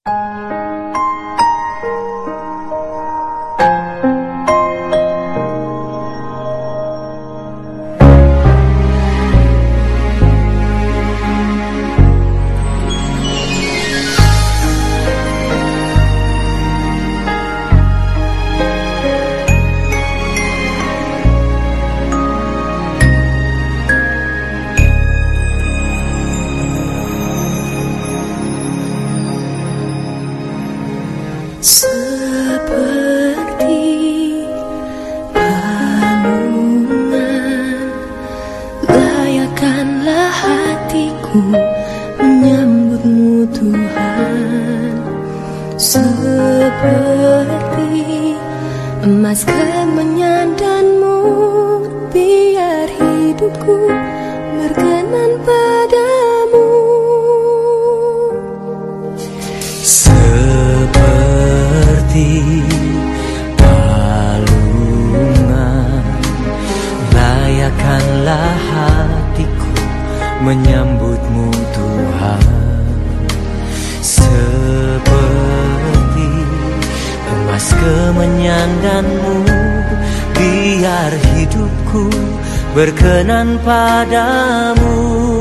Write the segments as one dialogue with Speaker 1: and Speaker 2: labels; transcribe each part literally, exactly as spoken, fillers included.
Speaker 1: menyambutmu Tuhan, seperti emas kemenyan dan mur, biar hidupku berkenan padamu.
Speaker 2: Seperti palungan, layakkanlah hatiku menyambutmu Tuhan, seperti emas kemenyan dan mur, biar hidupku berkenan padamu.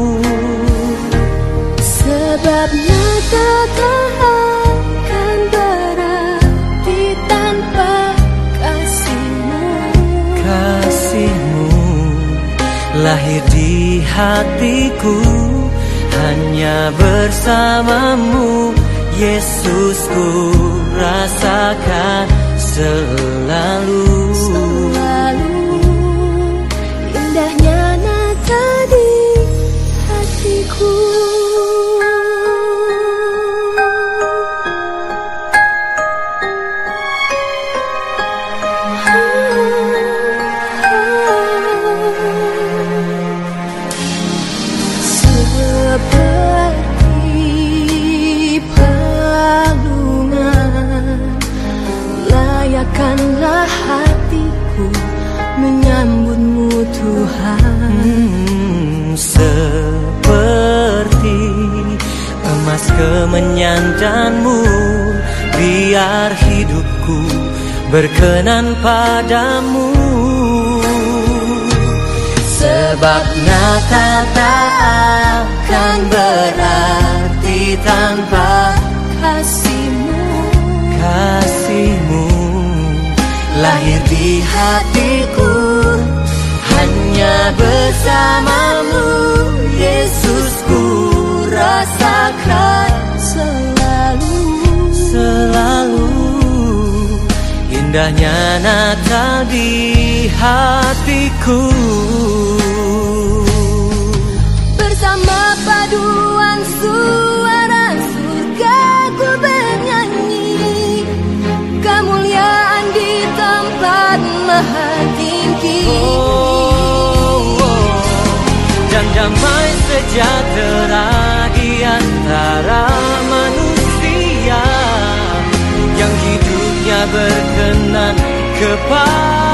Speaker 1: Sebab nyata akan berarti tanpa kasihmu.
Speaker 2: Kasihmu lahir di hatiku, hanya bersamamu Yesusku rasakan selalu.
Speaker 1: Selalu indahnya nata di hatiku. Layakkanlah hatiku menyambutmu Tuhan,
Speaker 2: hmm, seperti emas kemenyan dan mur, biar hidupku berkenan padamu. Sebab nyata tak akan berarti tanpa
Speaker 1: kasihmu.
Speaker 2: Kasihmu lahir di hatiku, hanya bersamamu Yesusku rasakan
Speaker 1: selalu.
Speaker 2: Selalu indahnya Natal di hatiku.
Speaker 1: Bersama paduan suara surga ku bernyanyi, kemuliaan di tempat maha tinggi.
Speaker 2: Oh, oh. Dan damai sejahtera di antara manusia yang hidupnya berkenan kepada